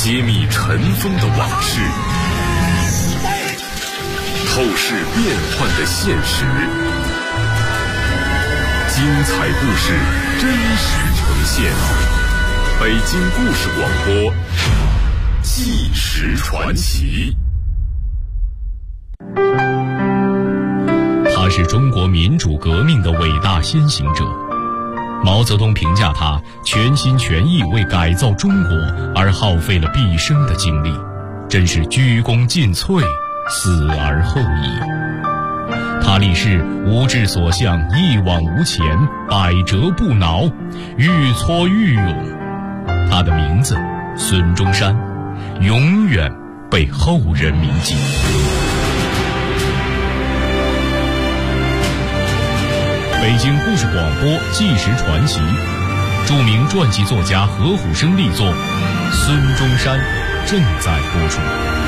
揭秘尘封的往事，透视变幻的现实，精彩故事真实呈现。北京故事广播，纪实传奇。 他是中国民主革命的伟大先行者。毛泽东评价他全心全意为改造中国而耗费了毕生的精力，真是鞠躬尽瘁，死而后已。他立誓无志所向，一往无前，百折不挠，愈挫愈勇。他的名字孙中山，永远被后人铭记。北京故事广播纪实传奇，著名传记作家何虎生力作《孙中山》正在播出。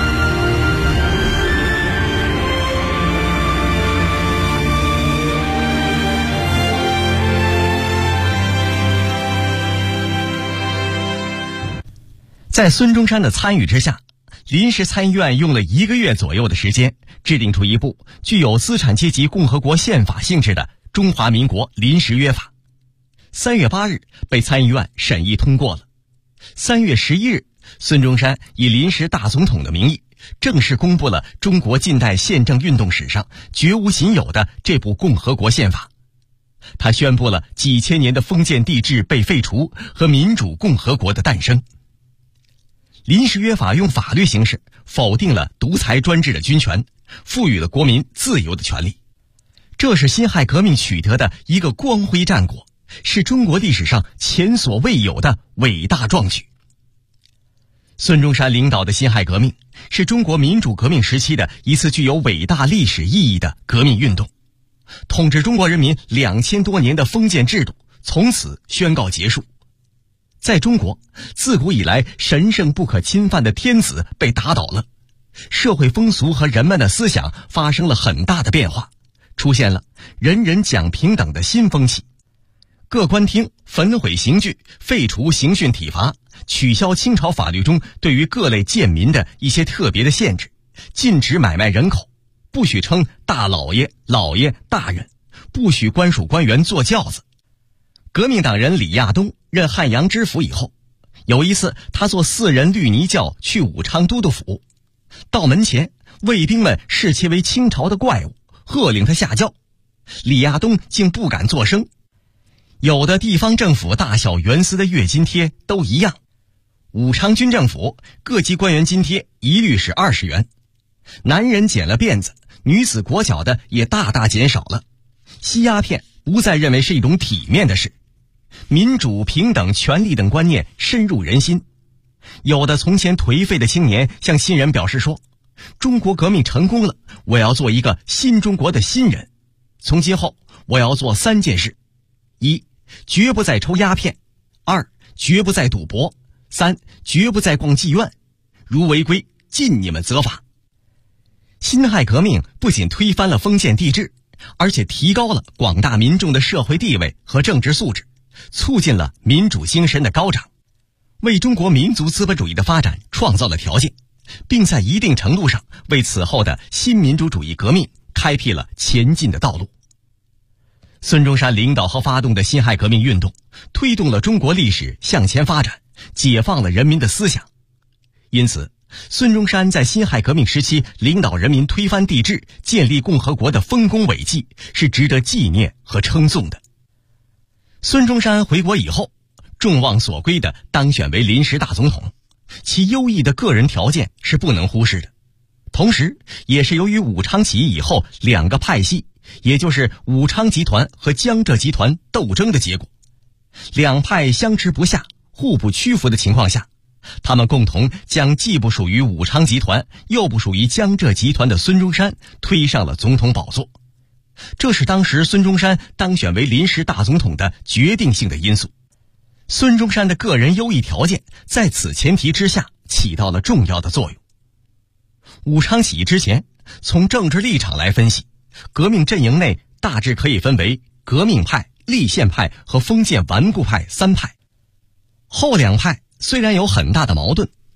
在孙中山的参与之下，临时参议院用了1个月左右的时间，制定出一部具有资产阶级共和国宪法性质的中华民国临时约法。3月8日被参议院审议通过了。3月11日，孙中山以临时大总统的名义，正式公布了中国近代宪政运动史上绝无仅有的这部共和国宪法。他宣布了几千年的封建帝制被废除和民主共和国的诞生。临时约法用法律形式否定了独裁专制的军权，赋予了国民自由的权利。这是辛亥革命取得的一个光辉战果，是中国历史上前所未有的伟大壮举。孙中山领导的辛亥革命是中国民主革命时期的一次具有伟大历史意义的革命运动，统治中国人民2000多年的封建制度从此宣告结束。在中国，自古以来神圣不可侵犯的天子被打倒了，社会风俗和人们的思想发生了很大的变化，出现了人人讲平等的新风气。各官厅焚毁刑具，废除刑讯体罚，取消清朝法律中对于各类贱民的一些特别的限制，禁止买卖人口，不许称大老爷、老爷、大人，不许官属官员坐轿子。革命党人李亚东任汉阳知府以后，有一次他坐4人绿泥轿去武昌都督府，到门前，卫兵们视其为清朝的怪物，喝令他下轿。李亚东竟不敢作声。有的地方政府大小员司的月津贴都一样，武昌军政府各级官员津贴一律是20元，男人剪了辫子，女子裹脚的也大大减少了，吸鸦片不再认为是一种体面的事，民主、平等、权利等观念深入人心。有的从前颓废的青年向新人表示说，中国革命成功了，我要做一个新中国的新人，从今后我要做3件事： 1. 绝不再抽鸦片； 2. 绝不再赌博； 3. 绝不再逛妓院，如违规尽你们责罚。辛亥革命不仅推翻了封建帝制，而且提高了广大民众的社会地位和政治素质，促进了民主精神的高涨，为中国民族资本主义的发展创造了条件，并在一定程度上为此后的新民主主义革命开辟了前进的道路。孙中山领导和发动的辛亥革命运动，推动了中国历史向前发展，解放了人民的思想。因此，孙中山在辛亥革命时期领导人民推翻帝制、建立共和国的丰功伟绩，是值得纪念和称颂的。孙中山回国以后，众望所归地当选为临时大总统，其优异的个人条件是不能忽视的。同时，也是由于武昌起义以后2个派系，也就是武昌集团和江浙集团斗争的结果，两派相持不下，互不屈服的情况下，他们共同将既不属于武昌集团又不属于江浙集团的孙中山推上了总统宝座。这是当时孙中山当选为临时大总统的决定性的因素。孙中山的个人优异条件在此前提之下起到了重要的作用。武昌起义之前，从政治立场来分析，革命阵营内大致可以分为革命派、立宪派和封建顽固派3派。后2派虽然有很大的矛盾，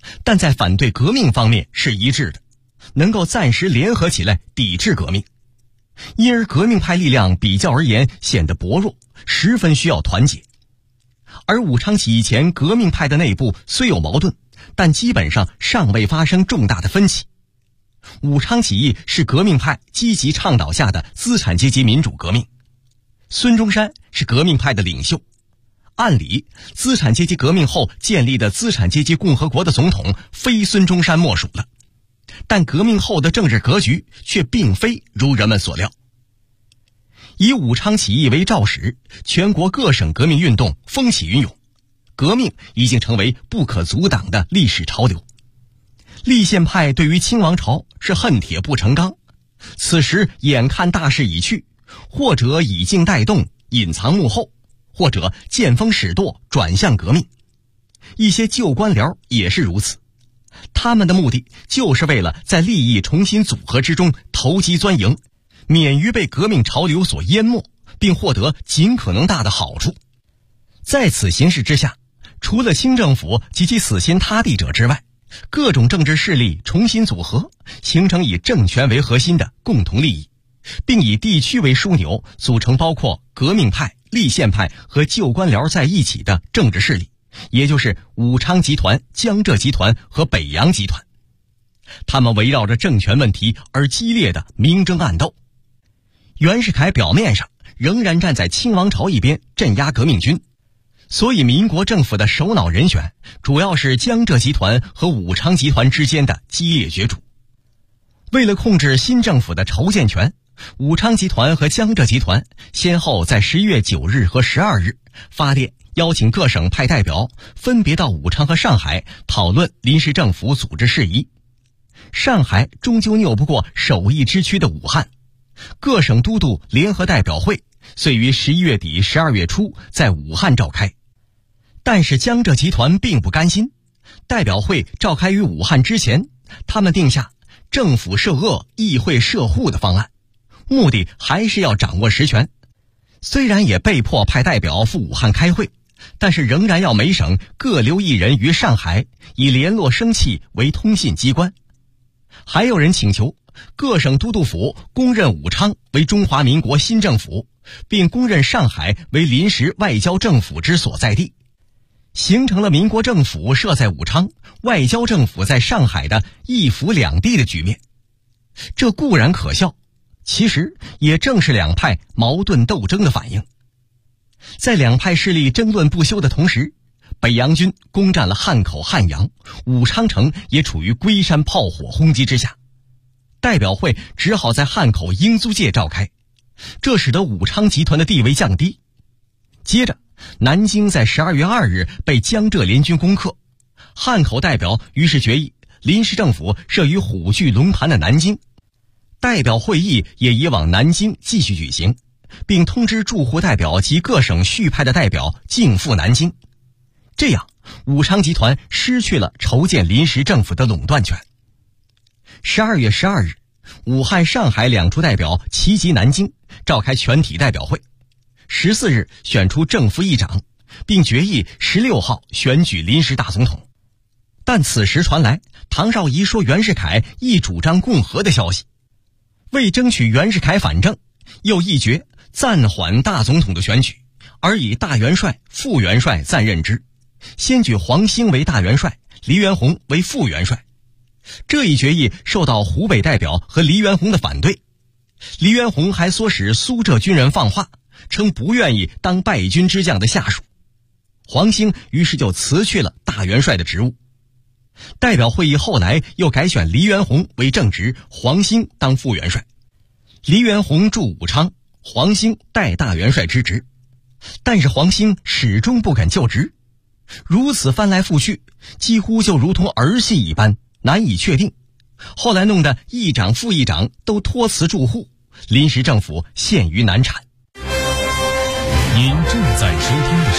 但在反对革命方面是一致的，能够暂时联合起来抵制革命。因而革命派力量比较而言显得薄弱，十分需要团结。而武昌起义前革命派的内部虽有矛盾，但基本上尚未发生重大的分歧。武昌起义是革命派积极倡导下的资产阶级民主革命，孙中山是革命派的领袖。按理，资产阶级革命后建立的资产阶级共和国的总统非孙中山莫属了。但革命后的政治格局却并非如人们所料。以武昌起义为肇始，全国各省革命运动风起云涌，革命已经成为不可阻挡的历史潮流。立宪派对于清王朝是恨铁不成钢，此时眼看大势已去，或者以静带动，隐藏幕后，或者见风使舵，转向革命。一些旧官僚也是如此，他们的目的就是为了在利益重新组合之中投机钻营，免于被革命潮流所淹没，并获得尽可能大的好处。在此形势之下，除了清政府及其死心塌地者之外，各种政治势力重新组合，形成以政权为核心的共同利益，并以地区为枢纽，组成包括革命派、立宪派和旧官僚在一起的政治势力，也就是武昌集团、江浙集团和北洋集团。他们围绕着政权问题而激烈的明争暗斗。袁世凯表面上仍然站在清王朝一边镇压革命军，所以民国政府的首脑人选主要是江浙集团和武昌集团之间的激烈角逐。为了控制新政府的筹建权，武昌集团和江浙集团先后在11月9日和12日发电邀请各省派代表分别到武昌和上海讨论临时政府组织事宜。上海终究拗不过首义之区的武汉，各省都督联合代表会遂于11月底12月初在武汉召开。但是江浙集团并不甘心，代表会召开于武汉之前，他们定下政府设鄂，议会设沪的方案，目的还是要掌握实权。虽然也被迫派代表赴武汉开会，但是仍然要每省各留一人于上海，以联络生气为通信机关。还有人请求各省都督府公认武昌为中华民国新政府，并公认上海为临时外交政府之所在地，形成了民国政府设在武昌，外交政府在上海的一府两地的局面。这固然可笑，其实也正是两派矛盾斗争的反应。在两派势力争论不休的同时，北洋军攻占了汉口、汉阳，武昌城也处于龟山炮火轰击之下。代表会只好在汉口英租界召开，这使得武昌集团的地位降低。接着，南京在12月2日被江浙联军攻克，汉口代表于是决议临时政府设于虎踞龙盘的南京。代表会议也移往南京继续举行，并通知驻沪代表及各省续派的代表径赴南京。这样，武昌集团失去了筹建临时政府的垄断权。12月12日，武汉、上海两处代表齐集南京，召开全体代表会。14日选出正副议长，并决议16号选举临时大总统。但此时传来唐绍仪说袁世凯亦主张共和的消息。为争取袁世凯反正，又议决暂缓大总统的选举，而以大元帅、副元帅暂任之，先举黄兴为大元帅，黎元洪为副元帅。这一决议受到湖北代表和黎元洪的反对。黎元洪还唆使苏浙军人放话，称不愿意当败军之将的下属。黄兴于是就辞去了大元帅的职务。代表会议后来又改选黎元洪为正职，黄兴当副元帅。黎元洪驻武昌，黄兴代大元帅之职。但是黄兴始终不肯就职，如此翻来覆去，几乎就如同儿戏一般，难以确定。后来弄得议长、副议长都托辞驻沪，临时政府陷于难产。 您正在收听的是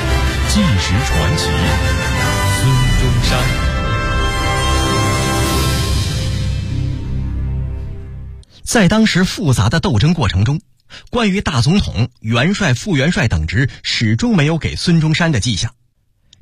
《纪实传奇》，孙中山。 在当时复杂的斗争过程中，关于大总统、元帅、副元帅等职始终没有给孙中山的迹象。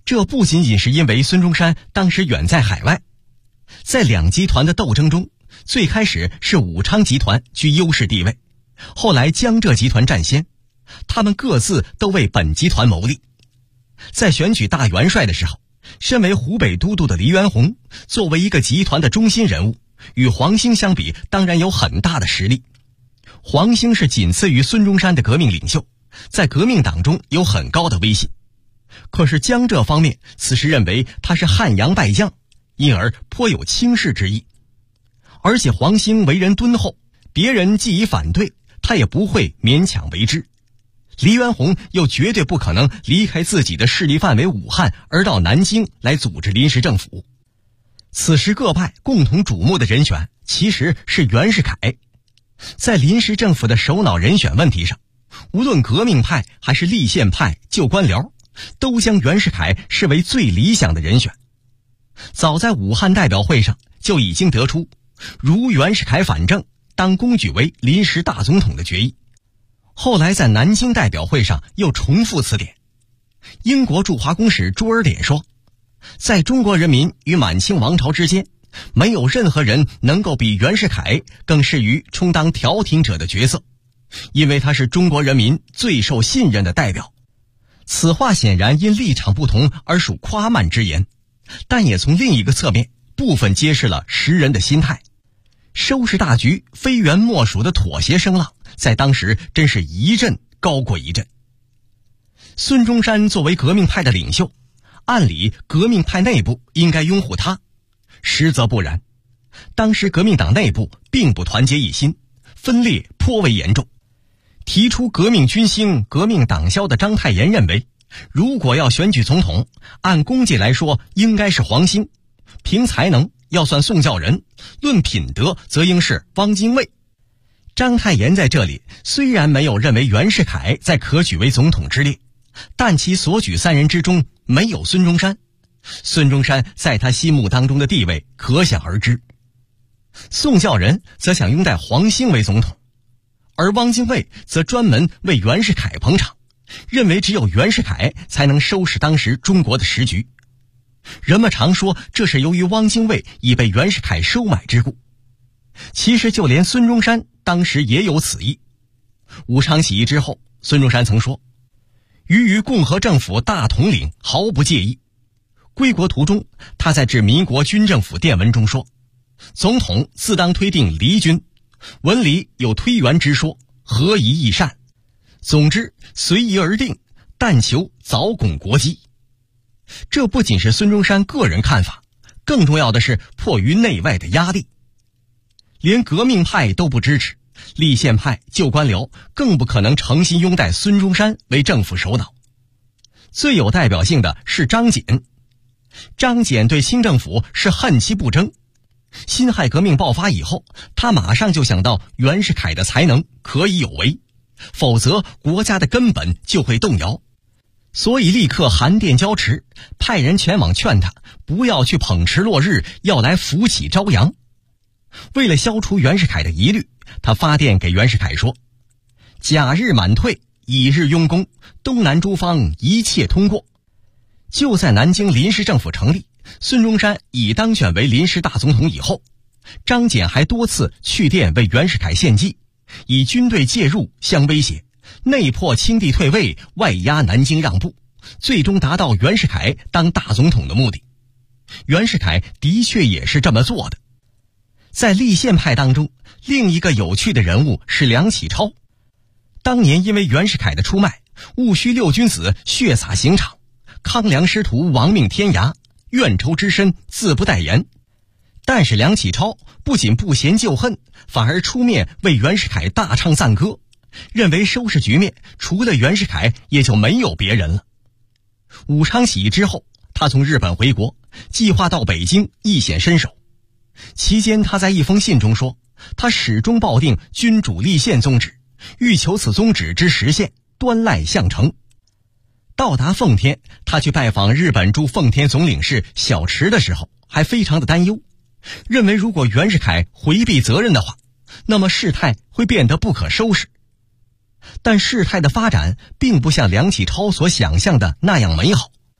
这不仅仅是因为孙中山当时远在海外，在两集团的斗争中，最开始是武昌集团居优势地位，后来江浙集团占先，他们各自都为本集团谋利。在选举大元帅的时候，身为湖北都督的黎元洪作为一个集团的中心人物，与黄兴相比当然有很大的实力。黄兴是仅次于孙中山的革命领袖，在革命党中有很高的威信。可是江浙方面此时认为他是汉阳败将，因而颇有轻视之意。而且黄兴为人敦厚，别人既已反对，他也不会勉强为之。黎元洪又绝对不可能离开自己的势力范围武汉而到南京来组织临时政府。此时各派共同瞩目的人选其实是袁世凯。在临时政府的首脑人选问题上，无论革命派还是立宪派旧官僚，都将袁世凯视为最理想的人选。早在武汉代表会上就已经得出如袁世凯反正，当公举为临时大总统的决议。后来在南京代表会上又重复此点。英国驻华公使朱尔典说，在中国人民与满清王朝之间，没有任何人能够比袁世凯更适于充当调停者的角色，因为他是中国人民最受信任的代表。此话显然因立场不同而属夸慢之言，但也从另一个侧面部分揭示了时人的心态。收拾大局非袁莫属的妥协声浪，在当时真是一阵高过一阵。孙中山作为革命派的领袖，按理革命派内部应该拥护他，实则不然。当时革命党内部并不团结一心，分裂颇为严重。提出革命军兴、革命党消的章太炎认为，如果要选举总统，按功绩来说应该是黄兴，凭才能要算宋教仁，论品德则应是汪精卫。章太炎在这里虽然没有认为袁世凯在可举为总统之列，但其所举三人之中没有孙中山。孙中山在他心目当中的地位可想而知。宋教仁则想拥戴黄兴为总统，而汪精卫则专门为袁世凯捧场，认为只有袁世凯才能收拾当时中国的时局。人们常说这是由于汪精卫已被袁世凯收买之故，其实就连孙中山当时也有此意。武昌起义之后，孙中山曾说，于共和政府大统领毫不介意。归国途中，他在致民国军政府电文中说，总统自当推定黎军，文里有推袁之说，何宜益善。总之随意而定，但求早巩国基。这不仅是孙中山个人看法，更重要的是迫于内外的压力。连革命派都不支持，立宪派旧官僚更不可能诚心拥戴孙中山为政府首脑。最有代表性的是张謇。张謇对清政府是恨其不争。辛亥革命爆发以后，他马上就想到袁世凯的才能可以有为，否则国家的根本就会动摇，所以立刻函电交持，派人前往劝他不要去捧持落日，要来扶起朝阳。为了消除袁世凯的疑虑，他发电给袁世凯说，甲日满退，乙日雍功，东南诸方一切通过。就在南京临时政府成立，孙中山已当选为临时大总统以后，张謇还多次去电为袁世凯献计，以军队介入相威胁，内迫清帝退位，外压南京让步，最终达到袁世凯当大总统的目的。袁世凯的确也是这么做的。在立宪派当中，另一个有趣的人物是梁启超。当年因为袁世凯的出卖，戊戌六君子血洒刑场，康梁师徒亡命天涯，怨仇之深自不待言。但是梁启超不仅不嫌旧恨，反而出面为袁世凯大唱赞歌，认为收拾局面除了袁世凯也就没有别人了。武昌起义之后，他从日本回国，计划到北京一显身手。期间他在一封信中说，他始终抱定君主立宪宗旨，欲求此宗旨之实现，端赖项成。到达奉天，他去拜访日本驻奉天总领事小池的时候，还非常的担忧，认为如果袁世凯回避责任的话，那么事态会变得不可收拾。但事态的发展并不像梁启超所想象的那样美好。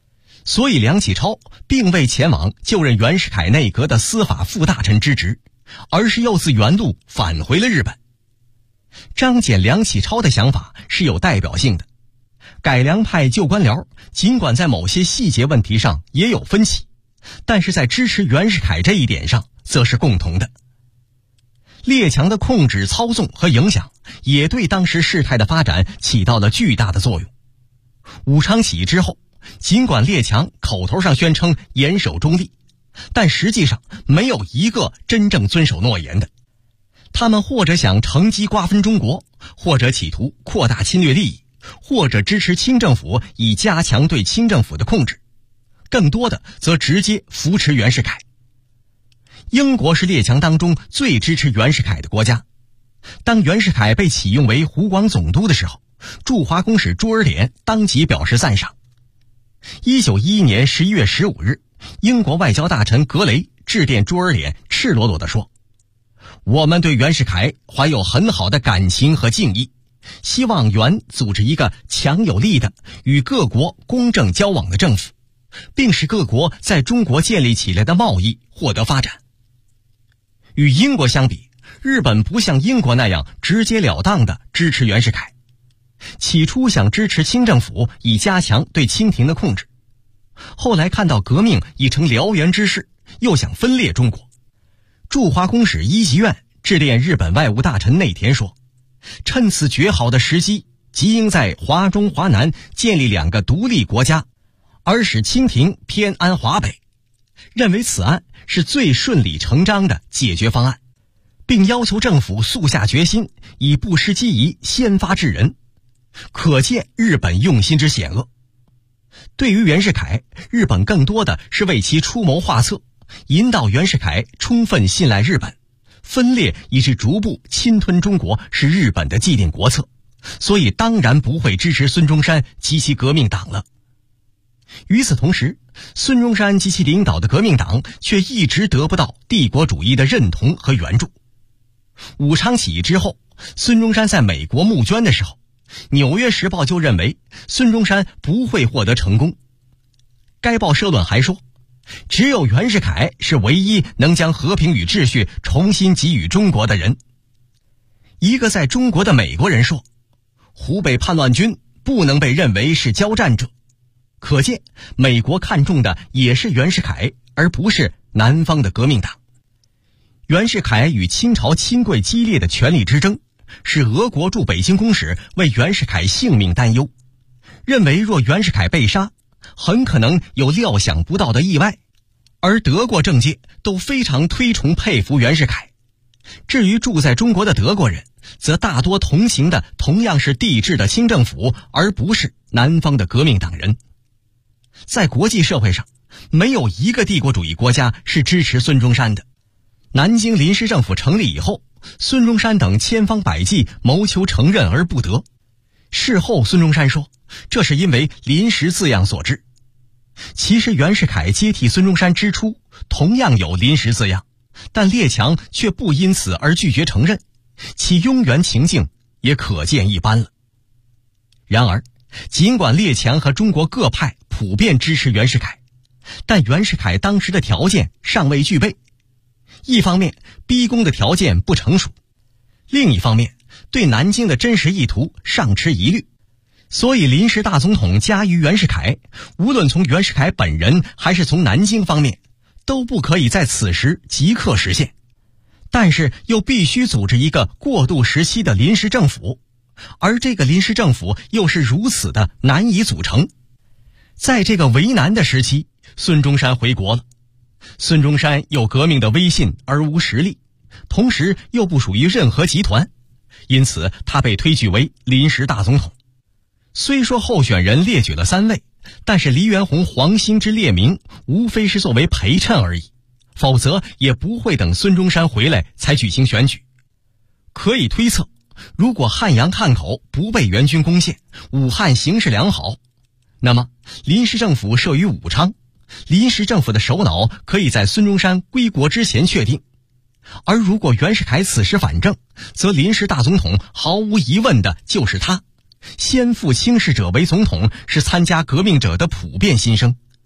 所以梁启超并未前往就任袁世凯内阁的司法副大臣之职，而是又自原路返回了日本。张謇、梁启超的想法是有代表性的，改良派旧官僚尽管在某些细节问题上也有分歧，但是在支持袁世凯这一点上则是共同的。列强的控制、操纵和影响也对当时事态的发展起到了巨大的作用。武昌起义之后，尽管列强口头上宣称严守中立，但实际上没有一个真正遵守诺言的。他们或者想乘机瓜分中国，或者企图扩大侵略利益，或者支持清政府以加强对清政府的控制，更多的则直接扶持袁世凯。英国是列强当中最支持袁世凯的国家。当袁世凯被启用为湖广总督的时候，驻华公使朱尔典当即表示赞赏。1911年11月15日，英国外交大臣格雷致电朱尔典，赤裸裸地说：我们对袁世凯怀有很好的感情和敬意，希望袁组织一个强有力的与各国公正交往的政府，并使各国在中国建立起来的贸易获得发展。与英国相比，日本不像英国那样直截了当地支持袁世凯。起初想支持清政府以加强对清廷的控制，后来看到革命已成燎原之势，又想分裂中国。驻华公使伊集院致电日本外务大臣内田说，趁此绝好的时机，即应在华中华南建立2个独立国家，而使清廷偏安华北，认为此案是最顺理成章的解决方案，并要求政府速下决心，以不失机宜先发制人。可见日本用心之险恶。对于袁世凯，日本更多的是为其出谋划策，引导袁世凯充分信赖日本，分裂以致逐步侵吞中国是日本的既定国策，所以当然不会支持孙中山及其革命党了。与此同时，孙中山及其领导的革命党却一直得不到帝国主义的认同和援助。武昌起义之后，孙中山在美国募捐的时候，纽约时报就认为孙中山不会获得成功。该报社论还说，只有袁世凯是唯一能将和平与秩序重新给予中国的人。一个在中国的美国人说，湖北叛乱军不能被认为是交战者。可见美国看重的也是袁世凯，而不是南方的革命党。袁世凯与清朝亲贵激烈的权力之争，使俄国驻北京公使为袁世凯性命担忧，认为若袁世凯被杀，很可能有料想不到的意外。而德国政界都非常推崇佩服袁世凯。至于住在中国的德国人，则大多同行的同样是帝制的清政府，而不是南方的革命党人。在国际社会上，没有一个帝国主义国家是支持孙中山的。南京临时政府成立以后，孙中山等千方百计谋求承认而不得。事后孙中山说，这是因为临时字样所致。其实袁世凯接替孙中山之初同样有临时字样，但列强却不因此而拒绝承认，其拥袁情境也可见一斑了。然而尽管列强和中国各派普遍支持袁世凯，但袁世凯当时的条件尚未具备。一方面逼宫的条件不成熟，另一方面对南京的真实意图尚持疑虑，所以临时大总统加于袁世凯，无论从袁世凯本人还是从南京方面，都不可以在此时即刻实现。但是又必须组织一个过渡时期的临时政府，而这个临时政府又是如此的难以组成。在这个为难的时期，孙中山回国了。孙中山有革命的威信而无实力，同时又不属于任何集团，因此他被推举为临时大总统。虽说候选人列举了3位，但是黎元洪、黄兴之列名无非是作为陪衬而已，否则也不会等孙中山回来才举行选举。可以推测，如果汉阳汉口不被元军攻陷，武汉形势良好，那么临时政府设于武昌，临时政府的首脑可以在孙中山归国之前确定。而如果袁世凯此时反正，则临时大总统毫无疑问的就是他。先复清室者为总统是参加革命者的普遍心声。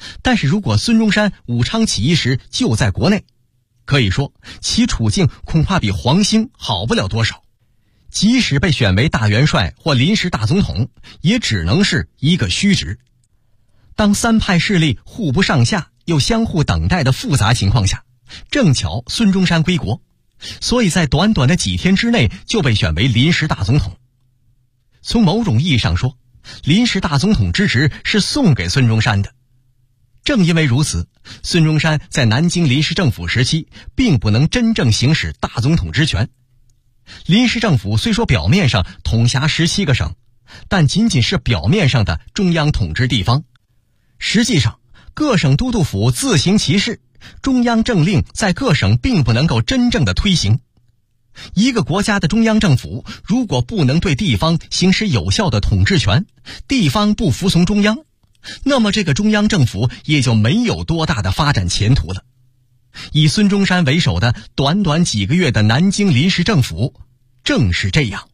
但是如果孙中山武昌起义时就在国内，可以说其处境恐怕比黄兴好不了多少。即使被选为大元帅或临时大总统，也只能是一个虚职。当三派势力互不上下又相互等待的复杂情况下，正巧孙中山归国，所以在短短的几天之内就被选为临时大总统。从某种意义上说，临时大总统之职是送给孙中山的。正因为如此，孙中山在南京临时政府时期并不能真正行使大总统之权。临时政府虽说表面上统辖17个省，但仅仅是表面上的中央统治地方。实际上，各省都督府自行其事，中央政令在各省并不能够真正的推行。一个国家的中央政府如果不能对地方行使有效的统治权，地方不服从中央，那么这个中央政府也就没有多大的发展前途了。以孙中山为首的短短几个月的南京临时政府正是这样。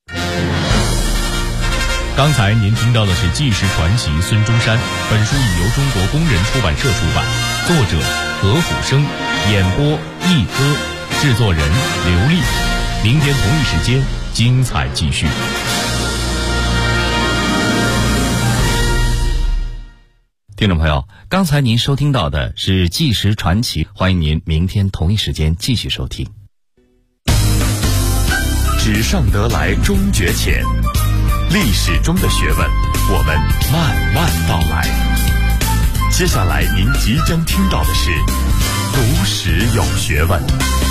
刚才您听到的是纪实传奇孙中山，本书已由中国工人出版社出版，作者何虎生，演播一哥，制作人刘丽。明天同一时间精彩继续。 听众朋友，刚才您收听到的是纪实传奇，欢迎您明天同一时间继续收听。 纸上得来终觉浅，历史中的学问，我们慢慢道来。接下来您即将听到的是读史有学问。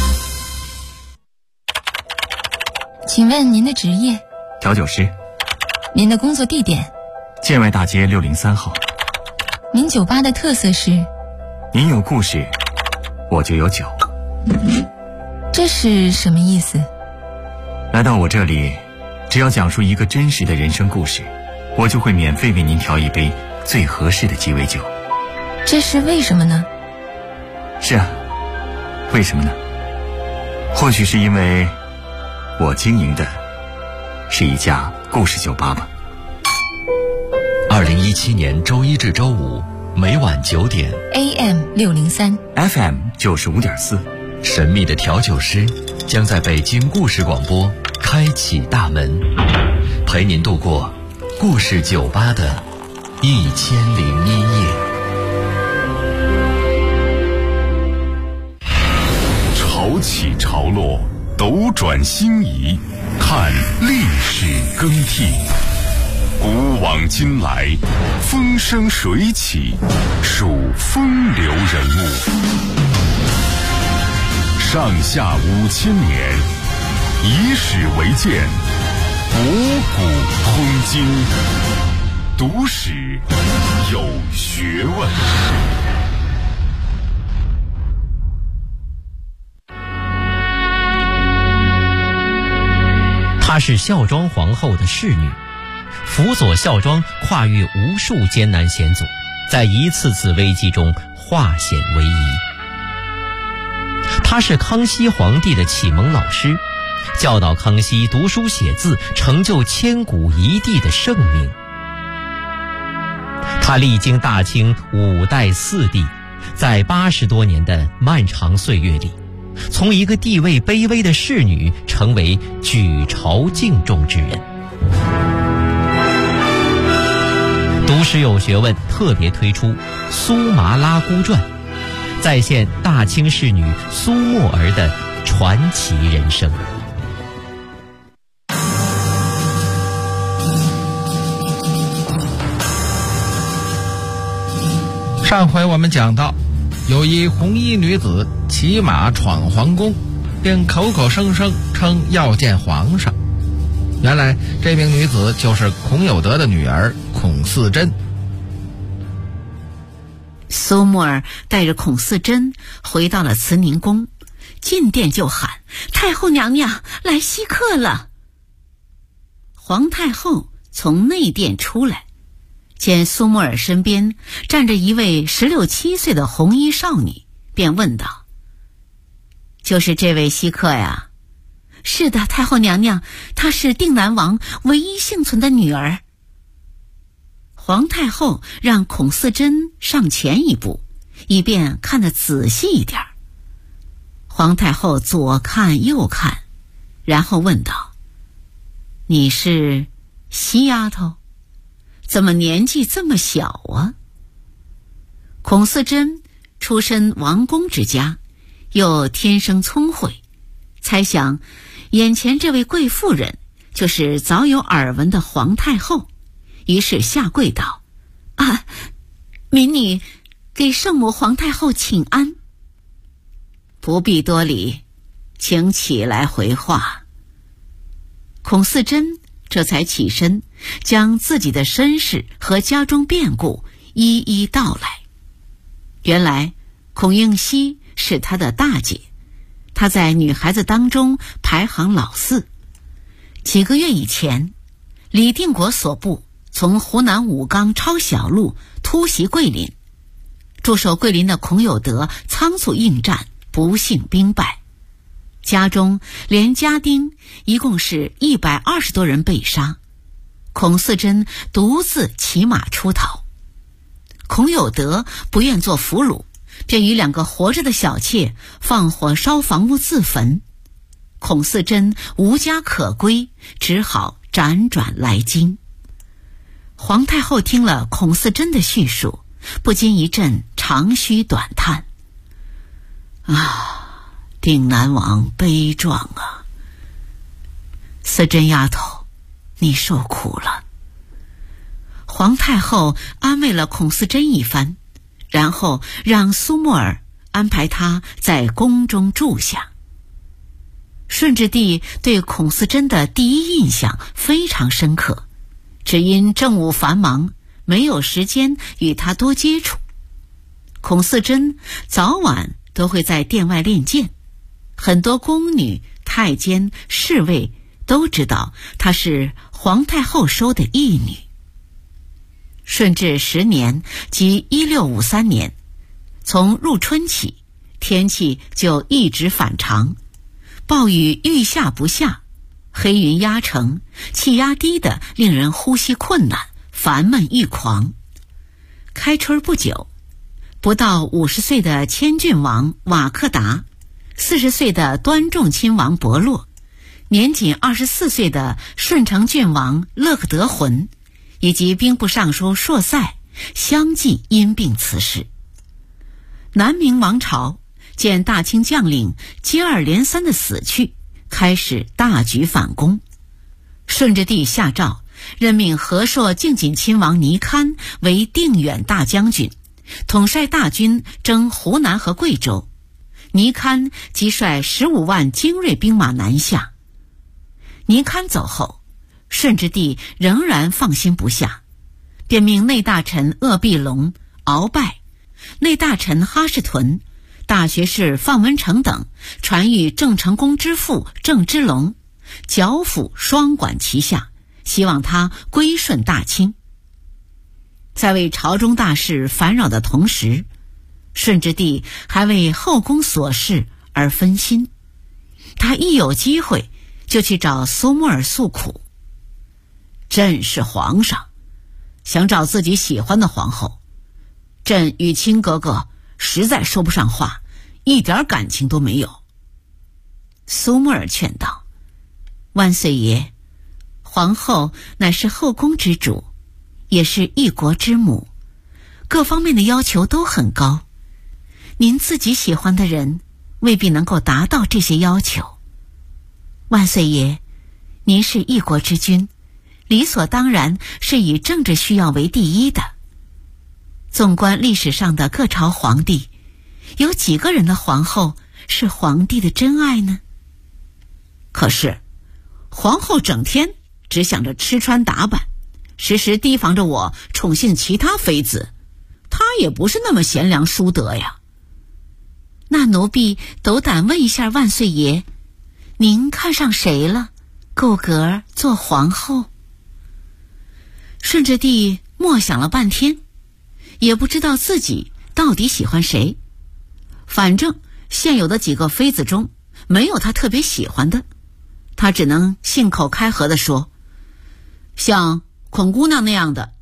请问您的职业？ 调酒师。 您的工作地点？ 建外大街603号。 您酒吧的特色是？ 您有故事，我就有酒。 这是什么意思？ 来到我这里，只要讲述一个真实的人生故事，我就会免费为您调一杯最合适的鸡尾酒。 这是为什么呢？ 是啊，为什么呢？或许是因为我经营的是一家故事酒吧吧。 2017年周一至周五每晚9点 AM 603 FM 95.4， 神秘的调酒师将在北京故事广播开启大门，陪您度过故事酒吧的1001夜。 潮起潮落，斗转星移，看历史更替。古往今来，风生水起，数风流人物。上下5000年，以史为鉴，博古通今。读史有学问。 她是孝庄皇后的侍女，辅佐孝庄跨越无数艰难险阻，在一次次危机中化险为夷。她是康熙皇帝的启蒙老师，教导康熙读书写字，成就千古一帝的盛名。她历经大清5代4帝，在80多年的漫长岁月里，从一个地位卑微的侍女成为举朝敬重之人。读史有学问特别推出《苏麻拉姑传》，再现大清侍女苏沫儿的传奇人生。 上回我们讲到，有一红衣女子骑马闯皇宫，并口口声声称要见皇上。原来这名女子就是孔有德的女儿孔四珍。 苏沫儿带着孔四珍回到了慈宁宫，进殿就喊：“太后娘娘来稀客了。”皇太后从内殿出来，见苏沫儿身边站着一位16、17岁的红衣少女，便问道：“就是这位稀客呀？”“是的，太后娘娘，她是定南王唯一幸存的女儿。” 皇太后让孔四珍上前一步，以便看得仔细一点。皇太后左看右看，然后问道：“你是西丫头？怎么年纪这么小啊？”孔四珍出身王公之家，又天生聪慧，猜想眼前这位贵妇人就是早有耳闻的皇太后，于是下跪道：“啊，民女给圣母皇太后请安。”“不必多礼，请起来回话。”孔四珍这才起身，将自己的身世和家中变故一一道来。原来孔应希是她的大姐，她在女孩子当中排行老4。几个月以前，李定国所部从湖南武冈抄小路突袭桂林，驻守桂林的孔有德仓促应战，不幸兵败，家中连家丁一共是120多人被杀，孔四珍独自骑马出逃。孔有德不愿做俘虏，便与2个活着的小妾放火烧房屋自焚。孔四珍无家可归，只好辗转来京。皇太后听了孔四珍的叙述，不禁一阵长吁短叹：“啊，定南王悲壮啊！四珍丫头，你受苦了。”皇太后安慰了孔四珍一番，然后让苏沫儿安排她在宫中住下。顺治帝对孔四珍的第一印象非常深刻，只因政务繁忙，没有时间与她多接触。孔四珍早晚都会在殿外练剑，很多宫女、太监、侍卫都知道她是皇太后收的义女。顺治10年，即1653年，从入春起，天气就一直反常，暴雨欲下不下，黑云压城，气压低的令人呼吸困难，烦闷欲狂。开春不久，不到50岁的千郡王瓦克达，40岁的端重亲王伯洛，年仅24岁的顺承郡王勒克德浑，以及兵部尚书硕塞相继因病辞世。南明王朝见大清将领接二连三的死去，开始大举反攻。顺治帝下诏任命和硕敬谨亲王倪堪为定远大将军，统帅大军征湖南和贵州。倪堪即率15万精锐兵马南下。倪堪走后，顺治帝仍然放心不下，便命内大臣鄂必龙、鳌拜、内大臣哈士屯、大学士范文成等传谕郑成功之父郑芝龙，剿抚双管齐下，希望他归顺大清。在为朝中大事烦扰的同时，顺治帝还为后宫琐事而分心，他一有机会就去找苏沫儿诉苦：“朕是皇上，想找自己喜欢的皇后，朕与亲哥哥实在说不上话，一点感情都没有。”苏沫儿劝道：“万岁爷，皇后乃是后宫之主，也是一国之母，各方面的要求都很高，您自己喜欢的人未必能够达到这些要求。万岁爷，您是一国之君，理所当然是以政治需要为第一的。纵观历史上的各朝皇帝，有几个人的皇后是皇帝的真爱呢？可是皇后整天只想着吃穿打扮，时时提防着我宠幸其他妃子，她也不是那么贤良淑德呀。”“那奴婢斗胆问一下万岁爷，您看上谁了，够格做皇后？”顺治帝默想了半天，也不知道自己到底喜欢谁。反正现有的几个妃子中没有他特别喜欢的，他只能信口开河地说：“像孔姑娘那样的，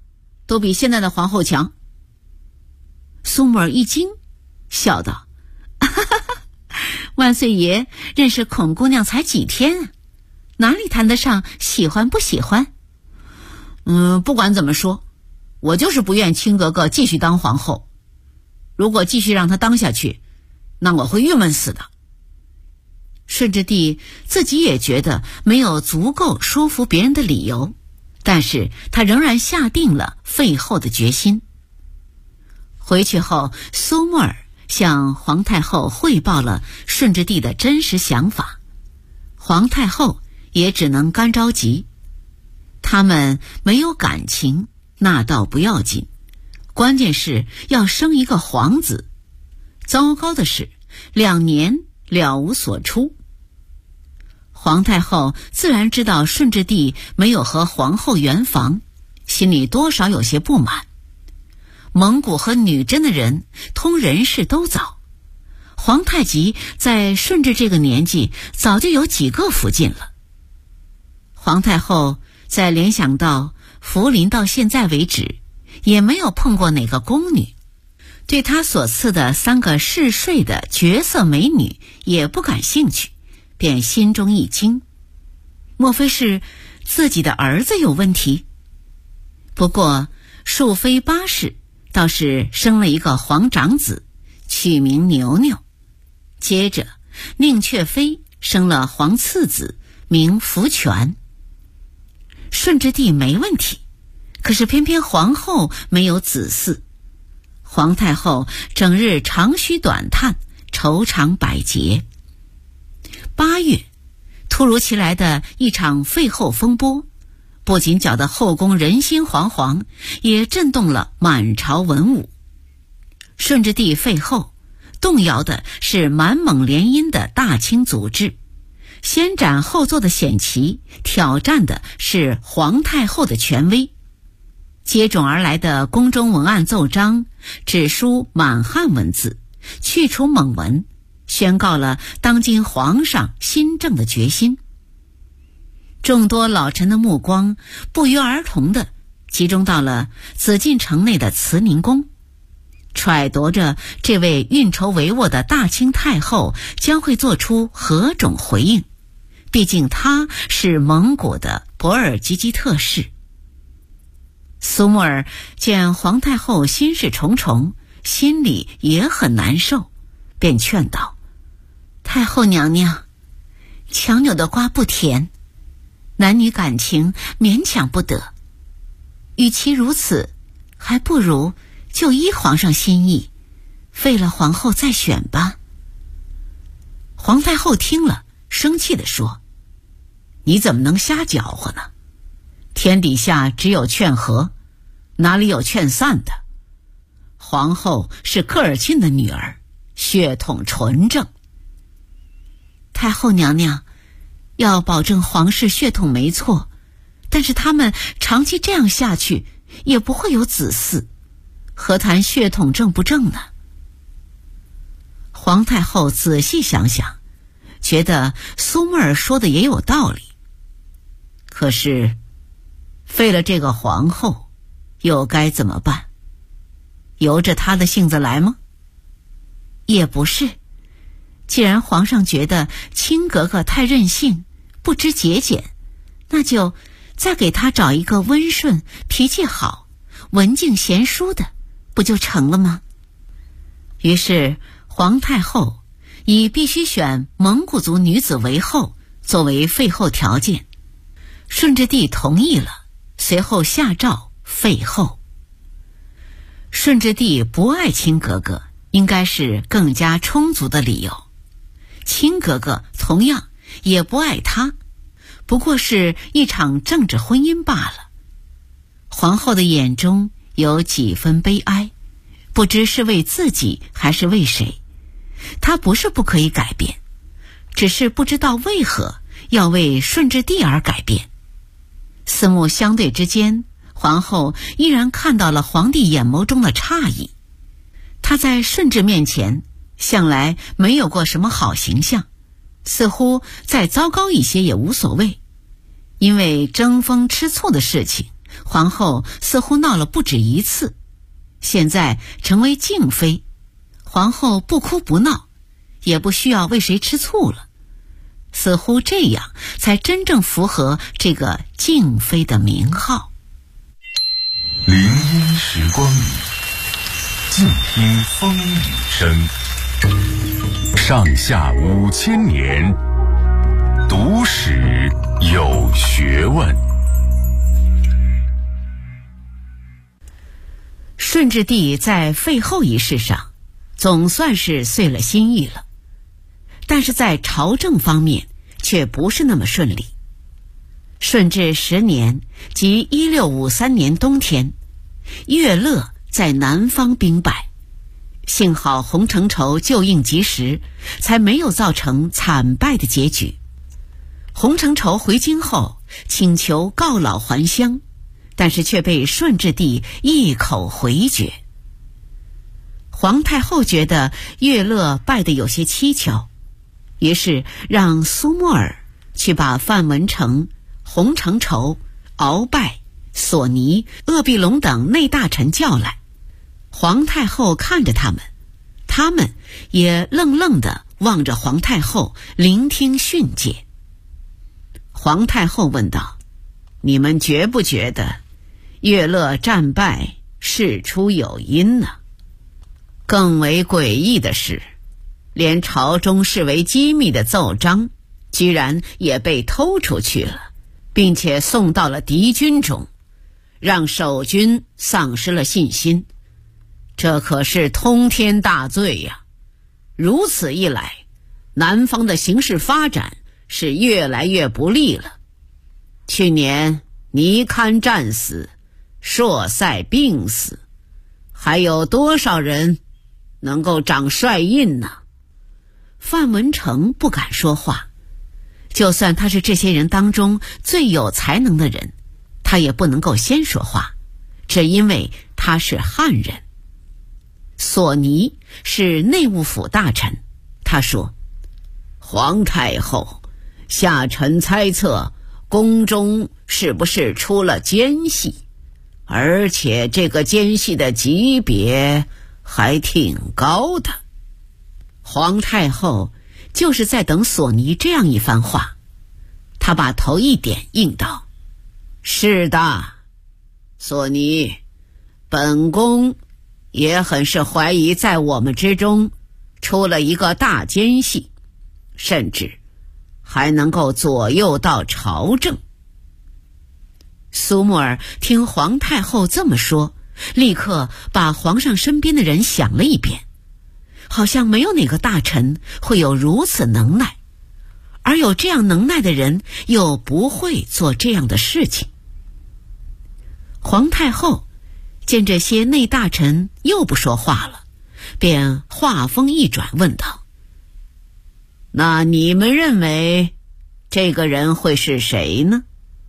都比现在的皇后强。苏木儿一惊，笑道：万岁爷认识孔姑娘才几天，哪里谈得上喜欢不喜欢？不管怎么说，我就是不愿清格格继续当皇后。如果继续让她当下去，那我会郁闷死的。顺治帝自己也觉得没有足够说服别人的理由，但是他仍然下定了废后的决心。回去后，苏木儿向皇太后汇报了顺治帝的真实想法，皇太后也只能干着急。他们没有感情，那倒不要紧，关键是要生一个皇子。糟糕的是，2年了无所出。皇太后自然知道顺治帝没有和皇后圆房，心里多少有些不满。蒙古和女真的人通人事都早，皇太极在顺治这个年纪早就有几个福晋了。皇太后在联想到福临到现在为止也没有碰过哪个宫女，对她所赐的3个嗜睡的绝色美女也不感兴趣，便心中一惊，莫非是自己的儿子有问题？不过淑妃8世倒是生了一个皇长子，取名牛牛。接着宁雀妃生了皇次子，名福全。顺治帝没问题，可是偏偏皇后没有子嗣。皇太后整日长吁短叹，愁肠百结。8月，突如其来的一场废后风波，不仅搅得后宫人心惶惶，也震动了满朝文武。顺治帝废后，动摇的是满蒙联姻的大清祖制，先斩后奏的险棋，挑战的是皇太后的权威。接踵而来的宫中文案奏章只书满汉文字，去除蒙文，宣告了当今皇上新政的决心。众多老臣的目光不约而同地集中到了紫禁城内的慈宁宫，揣度着这位运筹帷幄的大清太后将会做出何种回应。毕竟她是蒙古的博尔济吉特氏。苏木儿见皇太后心事重重，心里也很难受，便劝道：太后娘娘，强扭的瓜不甜，男女感情勉强不得，与其如此，还不如就依皇上心意，废了皇后再选吧。皇太后听了，生气地说：你怎么能瞎搅和呢？天底下只有劝和，哪里有劝散的？皇后是科尔沁的女儿，血统纯正。太后娘娘，要保证皇室血统没错，但是他们长期这样下去，也不会有子嗣，何谈血统正不正呢？皇太后仔细想想，觉得苏木儿说的也有道理。可是废了这个皇后，又该怎么办？由着她的性子来吗？也不是，既然皇上觉得清格格太任性，不知节俭，那就再给她找一个温顺、脾气好、文静贤淑的，不就成了吗？于是皇太后以必须选蒙古族女子为后作为废后条件，顺治帝同意了，随后下诏废后。顺治帝不爱清格格，应该是更加充足的理由。清格格同样也不爱他，不过是一场政治婚姻罢了。皇后的眼中有几分悲哀，不知是为自己还是为谁。她不是不可以改变，只是不知道为何要为顺治帝而改变。四目相对之间，皇后依然看到了皇帝眼眸中的诧异。她在顺治面前向来没有过什么好形象，似乎再糟糕一些也无所谓，因为争风吃醋的事情皇后似乎闹了不止一次，现在成为静妃，皇后不哭不闹，也不需要为谁吃醋了，似乎这样才真正符合这个静妃的名号。 林荫时光里，静听风雨声。上下5000年，读史有学问。 顺治帝在废后一事上总算是遂了心意了，但是在朝政方面却不是那么顺利。顺治10年，即1653年冬天，乐乐在南方兵败，幸好洪承畴救应及时，才没有造成惨败的结局。洪承畴回京后请求告老还乡，但是却被顺治帝一口回绝。皇太后觉得乐乐败得有些蹊跷，于是让苏沫尔去把范文成、洪承畴、鳌拜、索尼、鄂必龙等内大臣叫来。皇太后看着他们也愣愣地望着皇太后，聆听训诫。皇太后问道：你们觉不觉得乐乐战败事出有因呢？更为诡异的是，连朝中视为机密的奏章居然也被偷出去了，并且送到了敌军中，让守军丧失了信心。这可是通天大罪呀！如此一来，南方的形势发展是越来越不利了。去年尼堪战死，朔塞病死，还有多少人能够掌帅印呢？范文成不敢说话，就算他是这些人当中最有才能的人，他也不能够先说话，只因为他是汉人。索尼是内务府大臣，他说：皇太后，下臣猜测宫中是不是出了奸细，而且这个奸细的级别还挺高的。皇太后就是在等索尼这样一番话，他把头一点应道：是的，索尼，本宫也很是怀疑在我们之中出了一个大奸细，甚至还能够左右到朝政。苏沫尔听皇太后这么说，立刻把皇上身边的人想了一遍，好像没有哪个大臣会有如此能耐，而有这样能耐的人又不会做这样的事情。皇太后见这些内大臣又不说话了，便话锋一转问道：那你们认为这个人会是谁呢？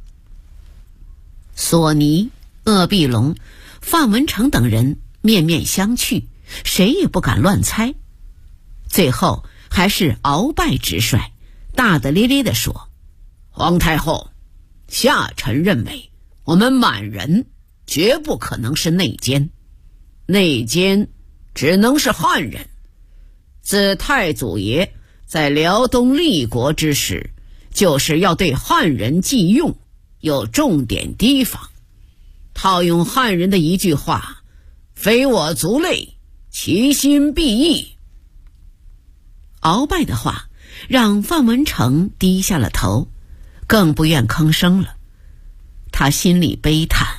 索尼、鄂必龙、范文成等人面面相觑，谁也不敢乱猜。最后还是鳌拜直率，大大咧咧地说：皇太后，下臣认为我们满人绝不可能是内奸，内奸只能是汉人。自太祖爷在辽东立国之时，就是要对汉人忌用，有重点提防。套用汉人的一句话：非我族类，其心必异。鳌拜的话让范文成低下了头，更不愿吭声了。他心里悲叹：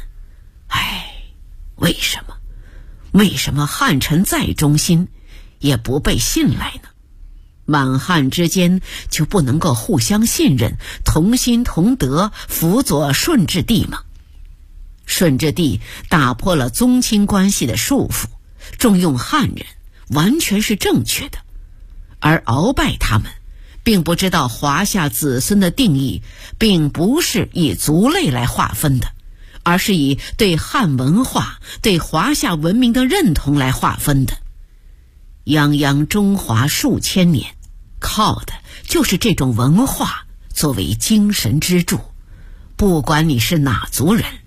为什么汉臣再忠心也不被信赖呢？满汉之间就不能够互相信任，同心同德，辅佐顺治帝吗？顺治帝打破了宗亲关系的束缚，重用汉人，完全是正确的。而鳌拜他们并不知道华夏子孙的定义并不是以族类来划分的，而是以对汉文化、对华夏文明的认同来划分的。泱泱中华数千年，靠的就是这种文化作为精神支柱。不管你是哪族人，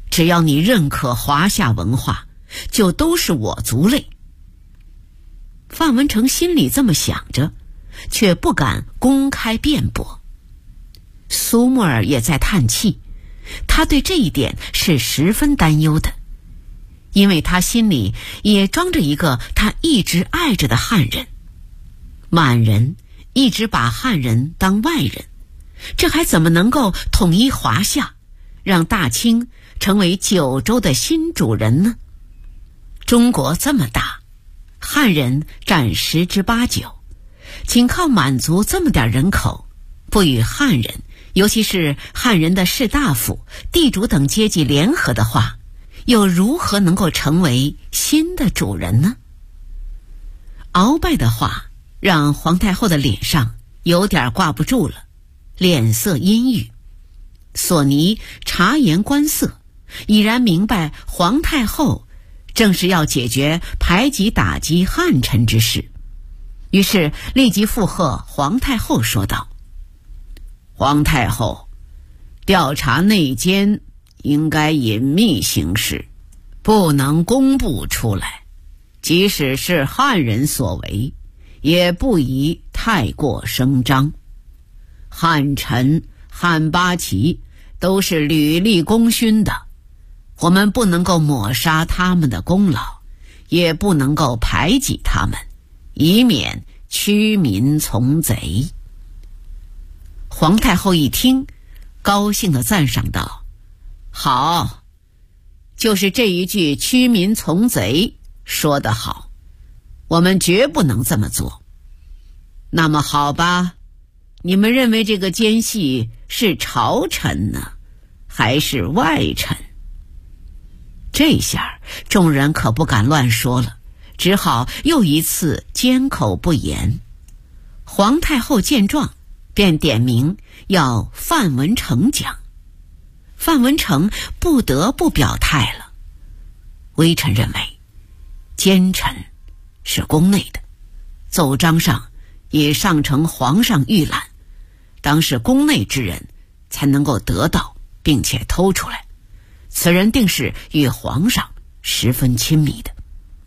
只要你认可华夏文化，就都是我族类。范文成心里这么想着，却不敢公开辩驳。苏沫儿也在叹气，他对这一点是十分担忧的，因为他心里也装着一个他一直爱着的汉人。满人一直把汉人当外人，这还怎么能够统一华夏，让大清成为九州的新主人呢？中国这么大，汉人占8%，仅靠满族这么点人口，不与汉人，尤其是汉人的士大夫、地主等阶级联合的话，又如何能够成为新的主人呢？鳌拜的话让皇太后的脸上有点挂不住了，脸色阴郁。索尼察言观色，已然明白皇太后正是要解决排挤打击汉臣之事，于是立即附和皇太后说道：皇太后，调查内奸应该隐秘行事，不能公布出来，即使是汉人所为，也不宜太过声张。汉臣、汉八旗都是屡立功勋的，我们不能够抹杀他们的功劳，也不能够排挤他们，以免驱民从贼。皇太后一听，高兴地赞赏道：好，就是这一句驱民从贼说得好，我们绝不能这么做。那么好吧，你们认为这个奸细是朝臣呢，还是外臣？这下众人可不敢乱说了，只好又一次缄口不言。皇太后见状，便点名要范文成讲。范文成不得不表态了。微臣认为，奸臣是宫内的，奏章上也上呈皇上预览，当是宫内之人才能够得到并且偷出来，此人定是与皇上十分亲密的。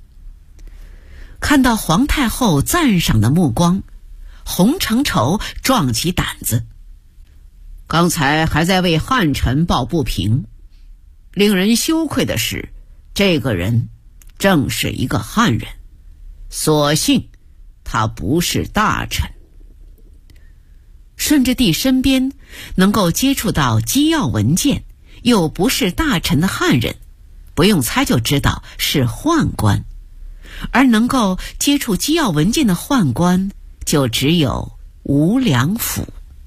看到皇太后赞赏的目光，洪承畴壮起胆子。刚才还在为汉臣抱不平，令人羞愧的是，这个人正是一个汉人，所幸他不是大臣。顺治帝身边能够接触到机要文件又不是大臣的汉人，不用猜就知道是宦官，而能够接触机要文件的宦官就只有吴良辅。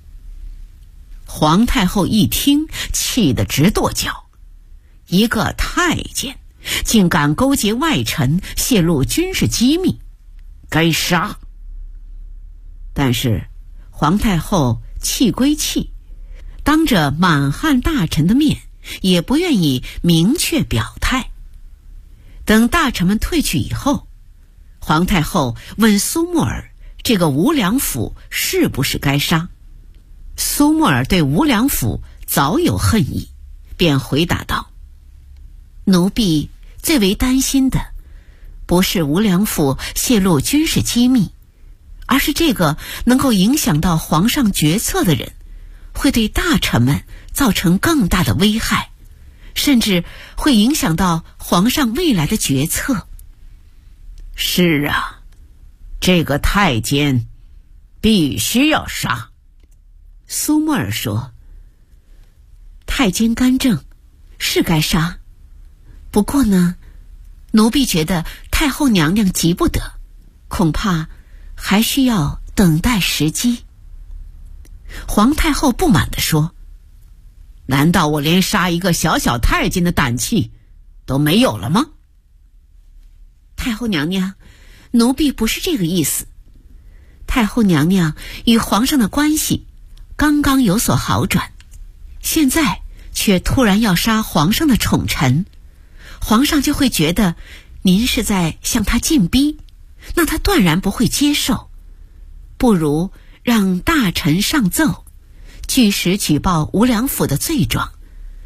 皇太后一听，气得直跺脚，一个太监竟敢勾结外臣，泄露军事机密，该杀。但是皇太后气归气，当着满汉大臣的面也不愿意明确表态。等大臣们退去以后，皇太后问苏沫儿，这个吴良辅是不是该杀？苏沫儿对吴良辅早有恨意，便回答道：奴婢最为担心的不是吴良辅泄露军事机密，而是这个能够影响到皇上决策的人会对大臣们造成更大的危害，甚至会影响到皇上未来的决策。是啊，这个太监必须要杀。苏沫儿说：太监干政是该杀，不过呢，奴婢觉得太后娘娘急不得，恐怕还需要等待时机。皇太后不满地说：难道我连杀一个小小太监的胆气都没有了吗？太后娘娘，奴婢不是这个意思。太后娘娘与皇上的关系刚刚有所好转，现在却突然要杀皇上的宠臣，皇上就会觉得您是在向他进逼，那他断然不会接受。不如让大臣上奏，据实举报吴良辅的罪状，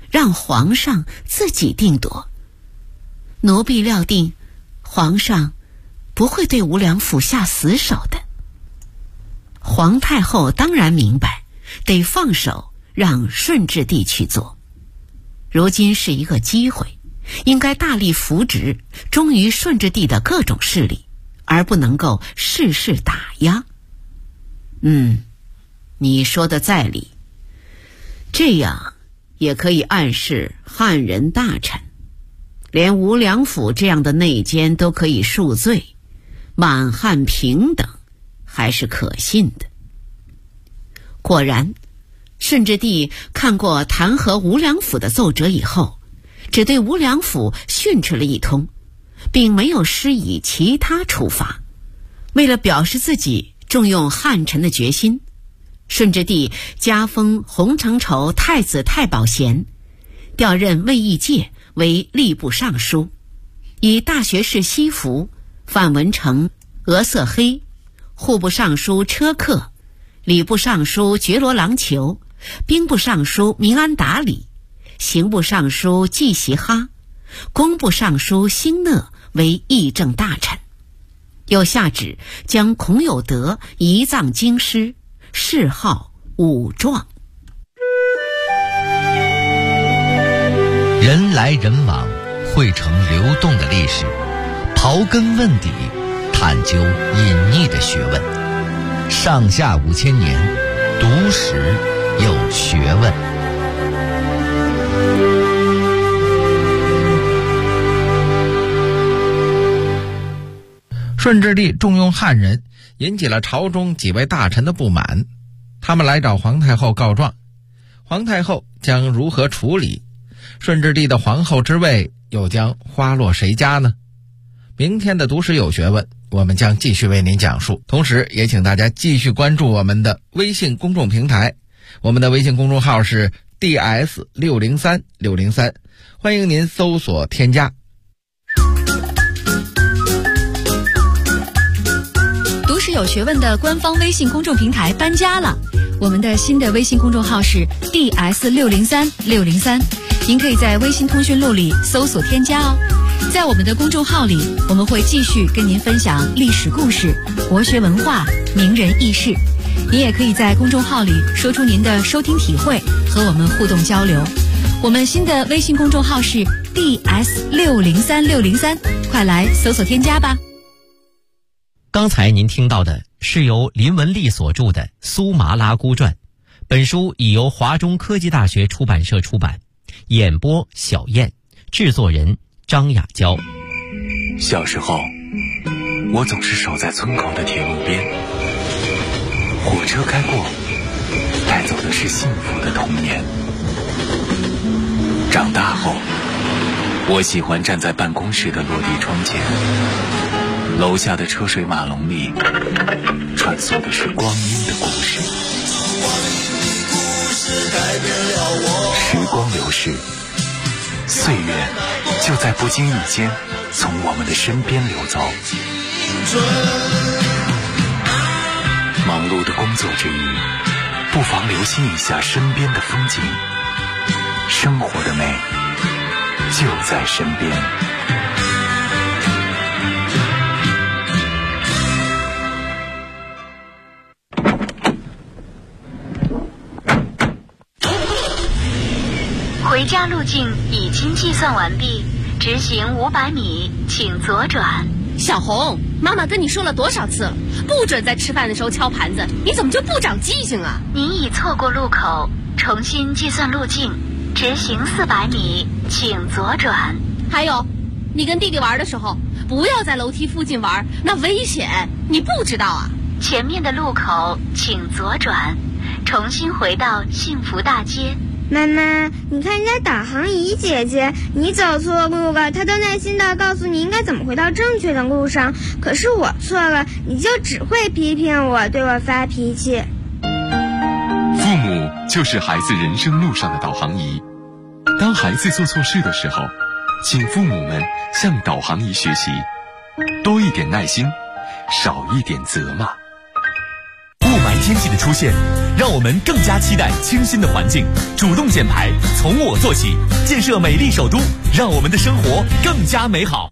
让皇上自己定夺。奴婢料定，皇上不会对无良府下死手的。皇太后当然明白，得放手让顺治帝去做。如今是一个机会，应该大力扶植忠于顺治帝的各种势力，而不能够事事打压。你说的在理，这样也可以暗示汉人大臣，连无良府这样的内奸都可以恕罪，满汉平等还是可信的。果然，顺治帝看过弹劾无良府的奏折以后，只对无良府训斥了一通，并没有施以其他处罚。为了表示自己重用汉臣的决心，顺治帝加封洪承畴太子太保衔，调任卫奕介为吏部尚书，以大学士西服、范文成、额瑟黑、户部尚书车克、礼部尚书觉罗郎求、兵部尚书明安达里、刑部尚书季习哈、工部尚书辛讷为议政大臣，又下旨将孔有德移葬京师，谥号武壮。 人来人往，汇成流动的历史，刨根问底，探究隐匿的学问。上下5000年，读史有学问。 顺治帝重用汉人，引起了朝中几位大臣的不满，他们来找皇太后告状。皇太后将如何处理？顺治帝的皇后之位又将花落谁家呢？明天的读史有学问，我们将继续为您讲述，同时也请大家继续关注我们的微信公众平台，我们的微信公众号是 DS603603，欢迎您搜索添加。 读史有学问的官方微信公众平台搬家了，我们的新的微信公众号是 DS603603，您可以在微信通讯录里搜索添加哦。在我们的公众号里，我们会继续跟您分享历史故事、国学文化、名人轶事。您也可以在公众号里说出您的收听体会，和我们互动交流。我们新的微信公众号是 DS603603，快来搜索添加吧。 刚才您听到的是由林文丽所著的《苏麻拉姑传》，本书已由华中科技大学出版社出版，演播小燕，制作人张雅娇。 小时候，我总是守在村口的铁路边，火车开过，带走的是幸福的童年。长大后，我喜欢站在办公室的落地窗前，楼下的车水马龙里穿梭的是光阴的故事。时光流逝，岁月就在不经意间从我们的身边流走。忙碌的工作之余，不妨留心一下身边的风景，生活的美就在身边。 回家路径已经计算完毕，直行500米，请左转。 小红，妈妈跟你说了多少次，不准在吃饭的时候敲盘子，你怎么就不长记性啊？ 您已错过路口，重新计算路径，直行400米，请左转。 还有，你跟弟弟玩的时候，不要在楼梯附近玩，那危险，你不知道啊？ 前面的路口请左转，重新回到幸福大街。 妈妈，你看人家导航仪姐姐，你走错路了，她都耐心地告诉你应该怎么回到正确的路上，可是我错了，你就只会批评我，对我发脾气。 父母就是孩子人生路上的导航仪，当孩子做错事的时候，请父母们向导航仪学习，多一点耐心，少一点责骂。500 霾天气的出现，让我们更加期待清新的环境。主动减排，从我做起，建设美丽首都，让我们的生活更加美好。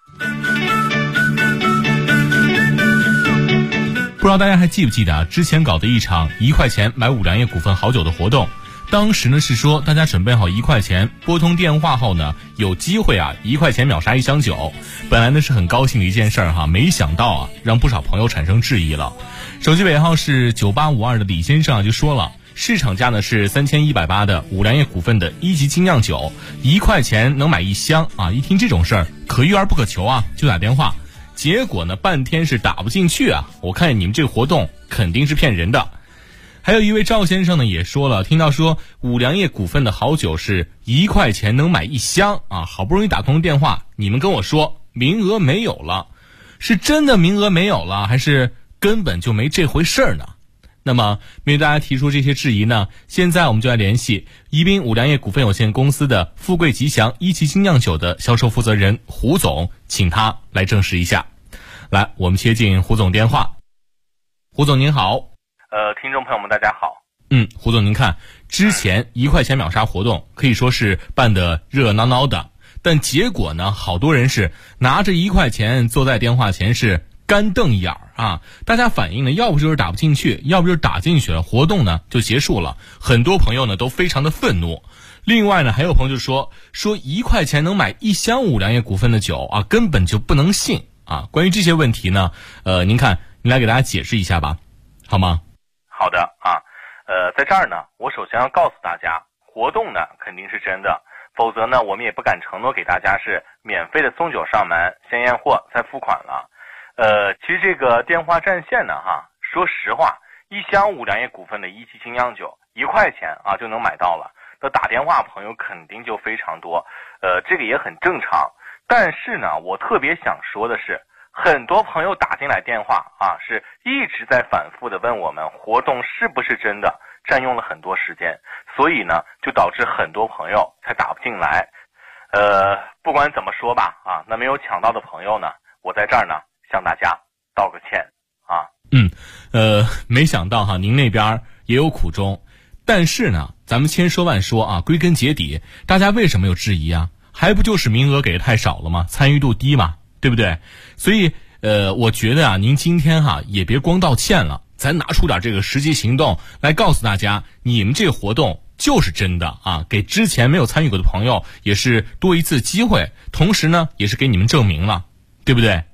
不知道大家还记不记得啊？之前搞的一场1块钱买五粮液股份好酒的活动，当时呢是说大家准备好1块钱，拨通电话后呢，有机会啊1块钱秒杀1箱酒。本来呢是很高兴的一件事儿哈，没想到啊让不少朋友产生质疑了。手机尾号是9852的李先生啊就说了，市场价呢是3180的五粮液股份的1级精酿酒，1块钱能买1箱啊！一听这种事儿，可遇而不可求啊，就打电话。结果呢，半天是打不进去啊！我看你们这个活动肯定是骗人的。还有一位赵先生呢也说了，听到说五粮液股份的好酒是1块钱能买1箱啊，好不容易打通电话，你们跟我说名额没有了，是真的名额没有了，还是根本就没这回事儿呢？那么面对大家提出这些质疑呢，现在我们就来联系宜宾五粮液股份有限公司的富贵吉祥1级精酿酒的销售负责人胡总，请他来证实一下。来，我们接进胡总电话。胡总您好。 听众朋友们大家好。 胡总您看，之前1块钱秒杀活动可以说是办得热闹闹的，但结果呢，好多人是拿着1块钱坐在电话前是干瞪眼儿啊！大家反映呢，要不就是打不进去，要不就是打进去了，活动呢就结束了。很多朋友呢都非常的愤怒。另外呢，还有朋友就说1块钱能买1箱五粮液股份的酒啊，根本就不能信啊！关于这些问题呢，您看，您来给大家解释一下吧，好吗？ 好的啊，在这儿呢，我首先要告诉大家，活动呢肯定是真的，否则呢，我们也不敢承诺给大家是免费的送酒上门，先验货再付款了。其实这个电话占线呢，说实话，1箱五粮液股份的1级精酿酒1块钱啊就能买到了，那打电话朋友肯定就非常多，这个也很正常。但是呢，我特别想说的是，很多朋友打进来电话啊，是一直在反复的问我们活动是不是真的，占用了很多时间，所以呢，就导致很多朋友才打不进来。不管怎么说吧，啊，那没有抢到的朋友呢，我在这儿呢向大家道个歉啊。 没想到哈，您那边也有苦衷，但是呢，咱们千说万说啊，归根结底，大家为什么有质疑啊？还不就是名额给的太少了吗？参与度低嘛，对不对？所以我觉得啊，您今天也别光道歉了，咱拿出点这个实际行动来告诉大家，你们这个活动就是真的啊，给之前没有参与过的朋友也是多一次机会，同时呢，也是给你们证明了，对不对？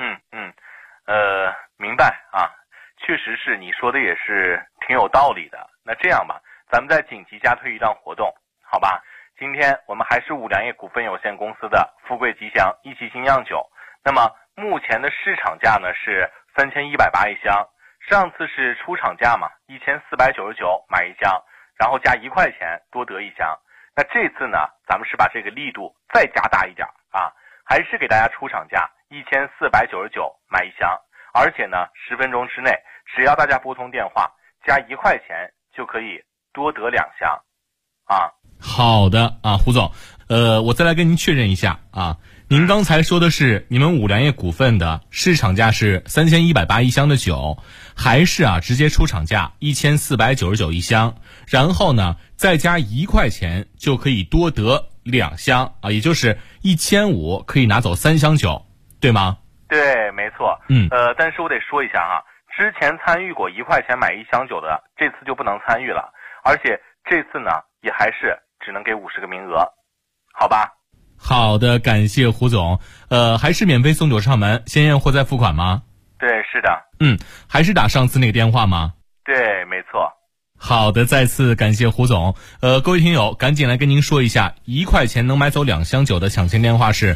明白啊，确实是你说的也是挺有道理的。那这样吧，咱们再紧急加推一档活动，好吧？今天我们还是五粮液股份有限公司的富贵吉祥1级精酿酒，那么目前的市场价呢是3180一箱，上次是出厂价嘛，1499买1箱，然后加1块钱多得1箱。那这次呢，咱们是把这个力度再加大一点啊，还是给大家出厂价1499买1箱，而且呢10分钟之内，只要大家拨通电话加1块钱就可以多得2箱啊。 好的啊，胡总，我再来跟您确认一下啊，您刚才说的是你们五粮液股份的市场价是3180一箱的酒，还是啊直接出厂价1499一箱，然后呢再加1块钱就可以多得2箱啊，也就是1500可以拿走3箱酒，对吗？ 对，没错。但是我得说一下哈，之前参与过1块钱买1箱酒的，这次就不能参与了，而且这次呢也还是只能给50个名额，好吧？ 好的，感谢胡总。还是免费送酒上门，先验货再付款吗？ 对，是的。 还是打上次那个电话吗？ 对，没错。 好的，再次感谢胡总。各位听友，赶紧来跟您说一下，1块钱能买走2箱酒的抢先电话是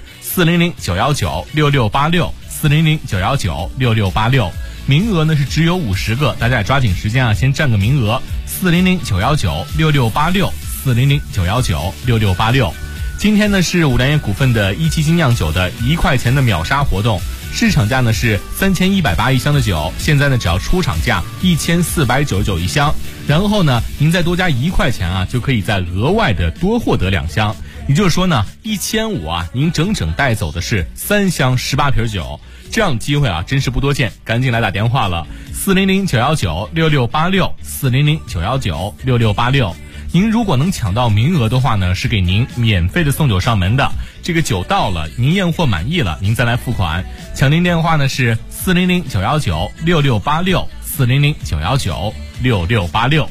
400-919-6686，400-919-6686。名额呢是只有50个，大家也抓紧时间啊，先占个名额。400-919-6686，400-919-6686。今天呢是五粮液股份的1级精酿酒的1块钱的秒杀活动，市场价呢是3180一箱的酒，现在呢只要出厂价1499一箱，然后呢您再多加1块钱啊，就可以再额外的多获得2箱，也就是说呢1500啊，您整整带走的是3箱18瓶酒。这样的机会啊，真是不多见，赶紧来打电话了 400-919-6686，400-919-6686。您如果能抢到名额的话呢，是给您免费的送酒上门的。这个酒到了，您验货满意了，您再来付款。抢订电话呢是400-919-6686，400-919-6686。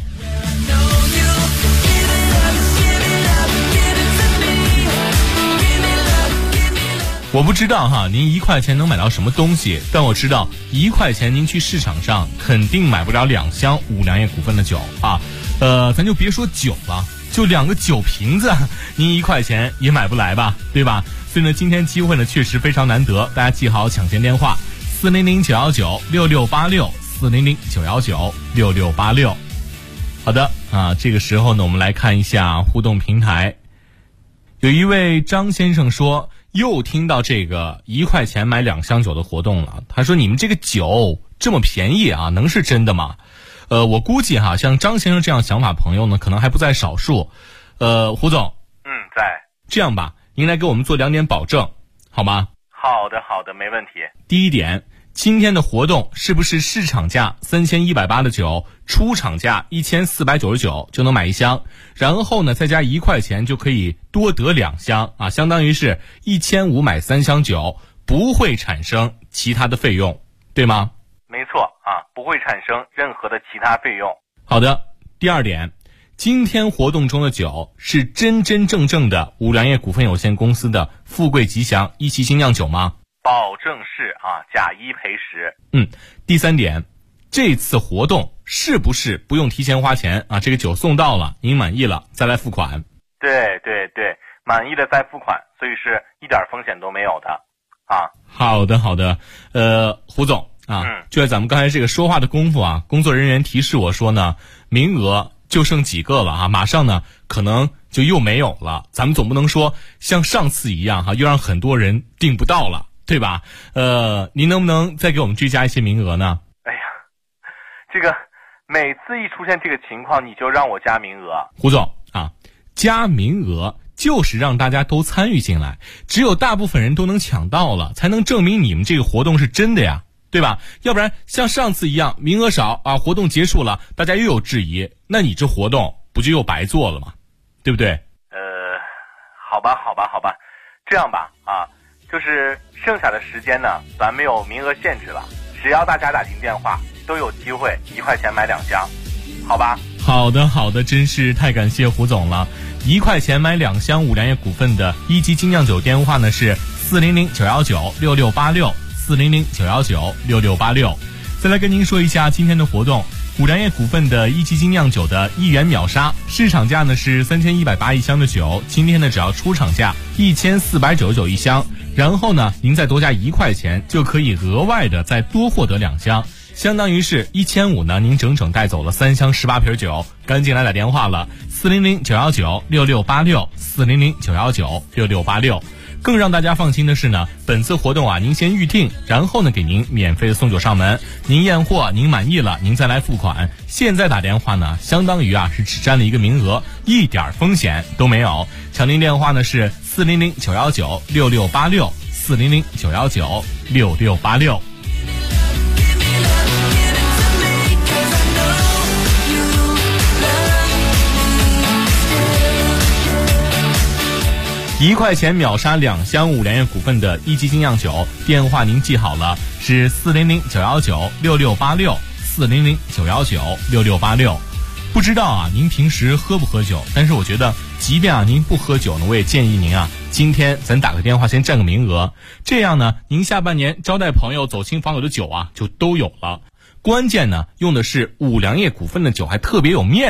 我不知道哈，您1块钱能买到什么东西，但我知道1块钱您去市场上肯定买不了2箱五粮液股份的酒啊。咱就别说酒了，就2个酒瓶子，您1块钱也买不来吧，对吧？所以呢，今天机会呢确实非常难得，大家记好抢先电话：400-919-6686，400-919-6686。好的啊，这个时候呢，我们来看一下互动平台。有一位张先生说，又听到这个1块钱买2箱酒的活动了。他说，你们这个酒这么便宜啊，能是真的吗？我估计哈，像张先生这样想法朋友呢，可能还不在少数。胡总， 在。 这样吧，您来给我们做2点保证，好吗？ 好的，没问题。 第一点，今天的活动是不是市场价3180的酒，出厂价1499就能买1箱，然后呢再加1块钱就可以多得2箱啊，相当于是1500买3箱酒，不会产生其他的费用，对吗？ 没错啊，不会产生任何的其他费用。 好的，第二点，今天活动中的酒是真正的五粮液股份有限公司的富贵吉祥一期精酿酒吗？ 保证是啊，假一赔十。 第三点，这次活动是不是不用提前花钱啊？这个酒送到了，您满意了再来付款。 对，满意了再付款，所以是一点风险都没有的啊。 好的，胡总啊，就在咱们刚才这个说话的功夫啊，工作人员提示我说呢，名额就剩几个了啊，马上呢可能就又没有了。咱们总不能说像上次一样哈，又让很多人订不到了，对吧？您能不能再给我们追加一些名额呢？ 哎呀，这个每次一出现这个情况，你就让我加名额。 胡总啊，加名额就是让大家都参与进来，只有大部分人都能抢到了，才能证明你们这个活动是真的呀，对吧？要不然像上次一样名额少啊，活动结束了大家又有质疑，那你这活动不就又白做了吗？对不对？ 好吧，这样吧啊，就是剩下的时间呢，咱没有名额限制了，只要大家打进电话都有机会1块钱买2箱，好吧？ 好的，真是太感谢胡总了。1块钱买2箱五粮液股份的一级精酿酒电话呢是400-919-6686，400-919-6686。再来跟您说一下今天的活动，五粮液股份的一级精酿酒的1元秒杀，市场价呢是31801箱的酒，今天呢只要出厂价14991箱，然后呢您再多加1块钱就可以额外的再多获得2箱，相当于是1500呢，您整整带走了3箱18瓶酒。赶紧来打电话了，400-919-6686，400-919-6686。更让大家放心的是呢，本次活动啊，您先预定，然后呢给您免费的送酒上门，您验货您满意了，您再来付款。现在打电话呢，相当于啊是只占了一个名额，一点风险都没有。抢订电话呢是400-919-6686，400-919-6686。1块钱秒杀2箱五粮液股份的一级精酿酒，电话您记好了，是400-919-6686，400-919-6686。不知道啊，您平时喝不喝酒？但是我觉得，即便啊您不喝酒呢，我也建议您啊，今天咱打个电话先占个名额，这样呢，您下半年招待朋友、走亲访友的酒啊，就都有了。关键呢，用的是五粮液股份的酒，还特别有面子。